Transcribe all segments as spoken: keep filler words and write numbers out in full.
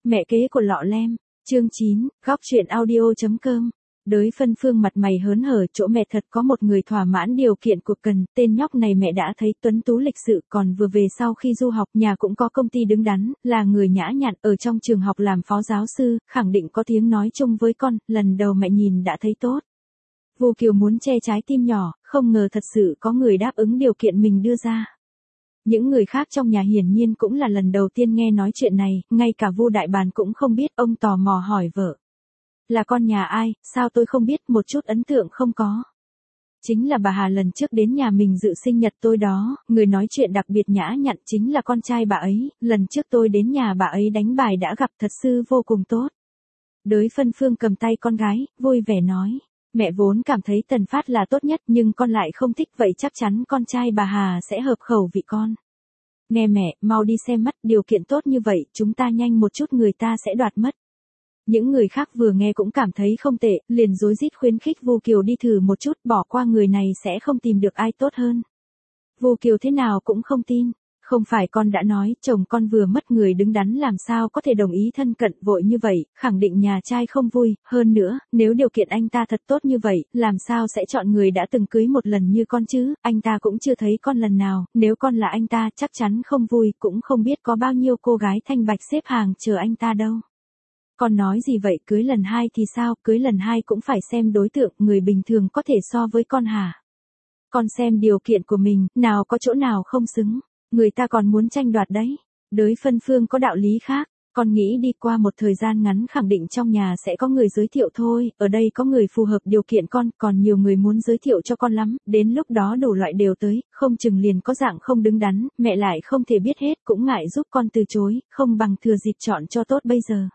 Mẹ kế của Lọ Lem, chương chín, góc truyện audio.com. Đới Phân Phương mặt mày hớn hở, chỗ mẹ thật có một người thỏa mãn điều kiện cuộc cần, tên nhóc này mẹ đã thấy tuấn tú lịch sự, còn vừa về sau khi du học, nhà cũng có công ty đứng đắn, là người nhã nhặn, ở trong trường học làm phó giáo sư, khẳng định có tiếng nói chung với con, lần đầu mẹ nhìn đã thấy tốt. Vu Kiều muốn che trái tim nhỏ, không ngờ thật sự có người đáp ứng điều kiện mình đưa ra. Những người khác trong nhà hiển nhiên cũng là lần đầu tiên nghe nói chuyện này, ngay cả Vu Đại Bàn cũng không biết, ông tò mò hỏi vợ. Là con nhà ai, sao tôi không biết, một chút ấn tượng không có. Chính là bà Hà lần trước đến nhà mình dự sinh nhật tôi đó, người nói chuyện đặc biệt nhã nhặn chính là con trai bà ấy, lần trước tôi đến nhà bà ấy đánh bài đã gặp, thật sự vô cùng tốt. Đới Phân Phương cầm tay con gái, vui vẻ nói. Mẹ vốn cảm thấy Tần Phát là tốt nhất nhưng con lại không thích, vậy chắc chắn con trai bà Hà sẽ hợp khẩu vị con. Nghe mẹ, mau đi xem mắt, điều kiện tốt như vậy, chúng ta nhanh một chút người ta sẽ đoạt mất. Những người khác vừa nghe cũng cảm thấy không tệ, liền rối rít khuyến khích Vu Kiều đi thử một chút, bỏ qua người này sẽ không tìm được ai tốt hơn. Vu Kiều thế nào cũng không tin. Không phải con đã nói, chồng con vừa mất người đứng đắn làm sao có thể đồng ý thân cận vội như vậy, khẳng định nhà trai không vui, hơn nữa, nếu điều kiện anh ta thật tốt như vậy, làm sao sẽ chọn người đã từng cưới một lần như con chứ, anh ta cũng chưa thấy con lần nào, nếu con là anh ta chắc chắn không vui, cũng không biết có bao nhiêu cô gái thanh bạch xếp hàng chờ anh ta đâu. Con nói gì vậy, cưới lần hai thì sao, cưới lần hai cũng phải xem đối tượng, người bình thường có thể so với con hả? Con xem điều kiện của mình, nào có chỗ nào không xứng. Người ta còn muốn tranh đoạt đấy. Đới Phân Phương có đạo lý khác. Con nghĩ đi qua một thời gian ngắn khẳng định trong nhà sẽ có người giới thiệu thôi. Ở đây có người phù hợp điều kiện con, còn nhiều người muốn giới thiệu cho con lắm. Đến lúc đó đủ loại đều tới, không chừng liền có dạng không đứng đắn. Mẹ lại không thể biết hết, cũng ngại giúp con từ chối, không bằng thừa dịp chọn cho tốt bây giờ.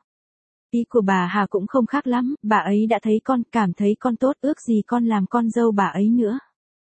Ý của bà Hà cũng không khác lắm. Bà ấy đã thấy con, cảm thấy con tốt, ước gì con làm con dâu bà ấy nữa.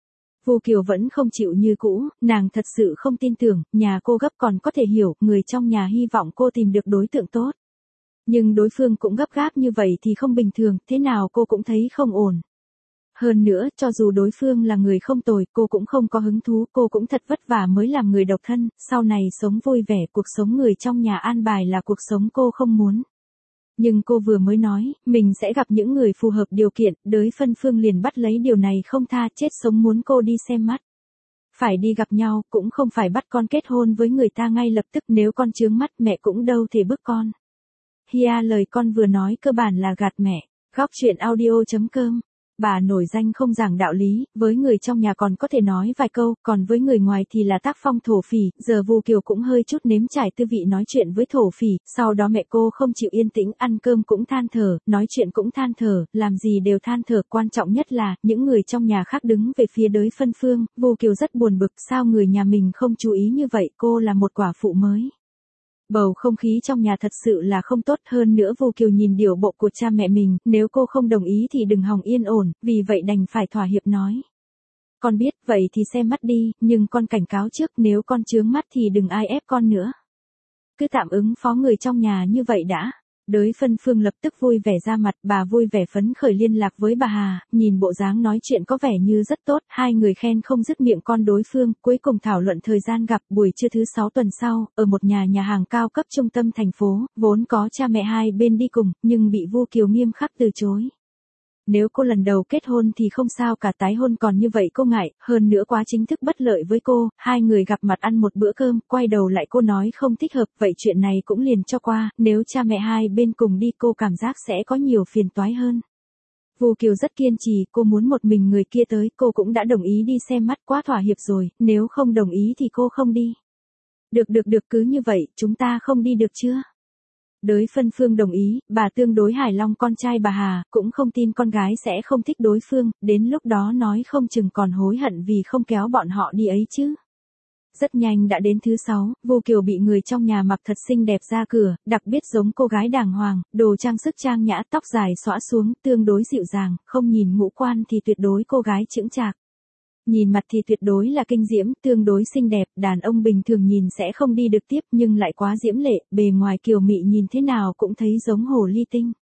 Vu Kiều vẫn không chịu như cũ, nàng thật sự không tin tưởng, nhà cô gấp còn có thể hiểu, người trong nhà hy vọng cô tìm được đối tượng tốt. Nhưng đối phương cũng gấp gáp như vậy thì không bình thường, thế nào cô cũng thấy không ổn. Hơn nữa, cho dù đối phương là người không tồi, cô cũng không có hứng thú, cô cũng thật vất vả mới làm người độc thân, sau này sống vui vẻ, cuộc sống người trong nhà an bài là cuộc sống cô không muốn. Nhưng cô vừa mới nói, mình sẽ gặp những người phù hợp điều kiện, Đới Phân Phương liền bắt lấy điều này không tha, chết sống muốn cô đi xem mắt. Phải đi gặp nhau, cũng không phải bắt con kết hôn với người ta ngay lập tức, nếu con chướng mắt mẹ cũng đâu thể bức con. Hia, lời con vừa nói cơ bản là gạt mẹ. Góc truyện audio.com. Bà nổi danh không giảng đạo lý, với người trong nhà còn có thể nói vài câu, còn với người ngoài thì là tác phong thổ phỉ, giờ Vu Kiều cũng hơi chút nếm trải tư vị nói chuyện với thổ phỉ, sau đó mẹ cô không chịu yên tĩnh, ăn cơm cũng than thở, nói chuyện cũng than thở, làm gì đều than thở, quan trọng nhất là, những người trong nhà khác đứng về phía Đới Phân Phương, Vu Kiều rất buồn bực, sao người nhà mình không chú ý như vậy, cô là một quả phụ mới. Bầu không khí trong nhà thật sự là không tốt, hơn nữa Vu Kiều nhìn điệu bộ của cha mẹ mình, nếu cô không đồng ý thì đừng hòng yên ổn, vì vậy đành phải thỏa hiệp nói. Con biết, vậy thì xem mắt đi, nhưng con cảnh cáo trước, nếu con chướng mắt thì đừng ai ép con nữa. Cứ tạm ứng phó người trong nhà như vậy đã. Đới Phân Phương lập tức vui vẻ ra mặt, bà vui vẻ phấn khởi liên lạc với bà Hà, nhìn bộ dáng nói chuyện có vẻ như rất tốt, hai người khen không dứt miệng con đối phương, cuối cùng thảo luận thời gian gặp, buổi trưa thứ sáu tuần sau, ở một nhà nhà hàng cao cấp trung tâm thành phố, vốn có cha mẹ hai bên đi cùng, nhưng bị Vu Kiều nghiêm khắc từ chối. Nếu cô lần đầu kết hôn thì không sao cả, tái hôn còn như vậy cô ngại, hơn nữa quá chính thức bất lợi với cô, hai người gặp mặt ăn một bữa cơm, quay đầu lại cô nói không thích hợp, vậy chuyện này cũng liền cho qua, nếu cha mẹ hai bên cùng đi cô cảm giác sẽ có nhiều phiền toái hơn. Vu Kiều rất kiên trì, cô muốn một mình người kia tới, cô cũng đã đồng ý đi xem mắt, quá thỏa hiệp rồi, nếu không đồng ý thì cô không đi. Được được được, cứ như vậy, chúng ta không đi được chưa? Đới Phân Phương đồng ý, bà tương đối hài lòng con trai bà Hà, cũng không tin con gái sẽ không thích đối phương, đến lúc đó nói không chừng còn hối hận vì không kéo bọn họ đi ấy chứ. Rất nhanh đã đến thứ sáu, Vu Kiều bị người trong nhà mặc thật xinh đẹp ra cửa, đặc biệt giống cô gái đàng hoàng, đồ trang sức trang nhã, tóc dài xõa xuống, tương đối dịu dàng, không nhìn ngũ quan thì tuyệt đối cô gái chững chạc. Nhìn mặt thì tuyệt đối là kinh diễm, tương đối xinh đẹp, đàn ông bình thường nhìn sẽ không đi được tiếp nhưng lại quá diễm lệ, bề ngoài kiều mị nhìn thế nào cũng thấy giống hồ ly tinh.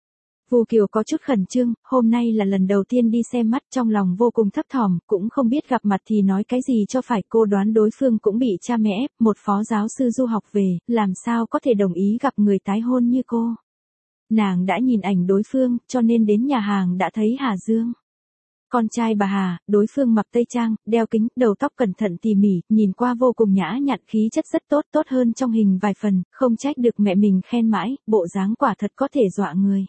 Vu Kiều có chút khẩn trương, hôm nay là lần đầu tiên đi xem mắt, trong lòng vô cùng thấp thỏm, cũng không biết gặp mặt thì nói cái gì cho phải. Cô đoán đối phương cũng bị cha mẹ ép, một phó giáo sư du học về, làm sao có thể đồng ý gặp người tái hôn như cô. Nàng đã nhìn ảnh đối phương, cho nên đến nhà hàng đã thấy Hà Dương. Con trai bà Hà, đối phương mặc tây trang, đeo kính, đầu tóc cẩn thận tỉ mỉ, nhìn qua vô cùng nhã nhặn, khí chất rất tốt, tốt hơn trong hình vài phần, không trách được mẹ mình khen mãi, bộ dáng quả thật có thể dọa người.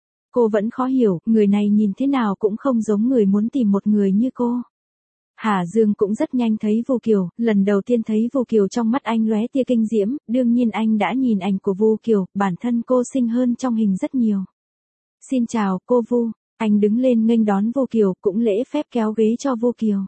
Cô vẫn khó hiểu, người này nhìn thế nào cũng không giống người muốn tìm một người như cô. Hà Dương cũng rất nhanh thấy Vu Kiều, lần đầu tiên thấy Vu Kiều trong mắt anh lóe tia kinh diễm, đương nhiên anh đã nhìn ảnh của Vu Kiều, bản thân cô xinh hơn trong hình rất nhiều. Xin chào, cô Vu. Anh đứng lên nghênh đón Vu Kiều, cũng lễ phép kéo ghế cho Vu Kiều.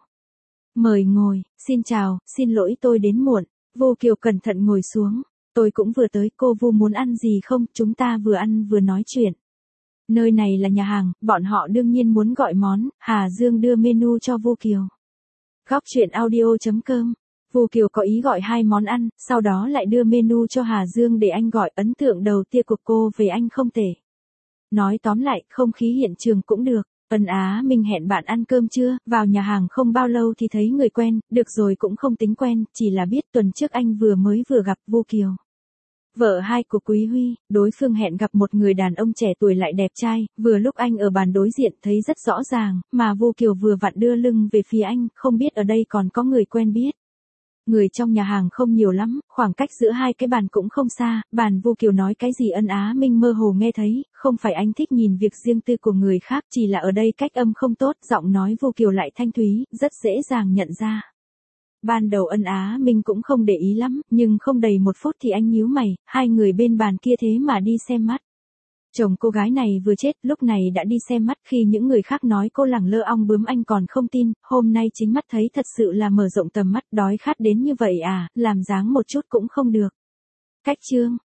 Mời ngồi, xin chào, xin lỗi tôi đến muộn. Vu Kiều cẩn thận ngồi xuống. Tôi cũng vừa tới, cô Vu muốn ăn gì không, chúng ta vừa ăn vừa nói chuyện. Nơi này là nhà hàng, bọn họ đương nhiên muốn gọi món, Hà Dương đưa menu cho Vu Kiều. Góc truyện audio chấm com. Vu Kiều có ý gọi hai món ăn, sau đó lại đưa menu cho Hà Dương để anh gọi. Ấn tượng đầu tiên của cô về anh không tệ. Nói tóm lại, không khí hiện trường cũng được. Ân Á Minh hẹn bạn ăn cơm trưa, vào nhà hàng không bao lâu thì thấy người quen, được rồi cũng không tính quen, chỉ là biết tuần trước anh vừa mới vừa gặp Vu Kiều. Vợ hai của Quý Huy, đối phương hẹn gặp một người đàn ông trẻ tuổi lại đẹp trai, vừa lúc anh ở bàn đối diện thấy rất rõ ràng, mà Vu Kiều vừa vặn đưa lưng về phía anh, không biết ở đây còn có người quen biết. Người trong nhà hàng không nhiều lắm, khoảng cách giữa hai cái bàn cũng không xa, bàn Vu Kiều nói cái gì Ân Á Minh mơ hồ nghe thấy, không phải anh thích nhìn việc riêng tư của người khác, chỉ là ở đây cách âm không tốt, giọng nói Vu Kiều lại thanh thúy, rất dễ dàng nhận ra. Ban đầu Ân Á Minh cũng không để ý lắm, nhưng không đầy một phút thì anh nhíu mày, hai người bên bàn kia thế mà đi xem mắt. Chồng cô gái này vừa chết, lúc này đã đi xem mắt, khi những người khác nói cô lẳng lơ ong bướm anh còn không tin, hôm nay chính mắt thấy thật sự là mở rộng tầm mắt, đói khát đến như vậy à, làm dáng một chút cũng không được. Cách chương,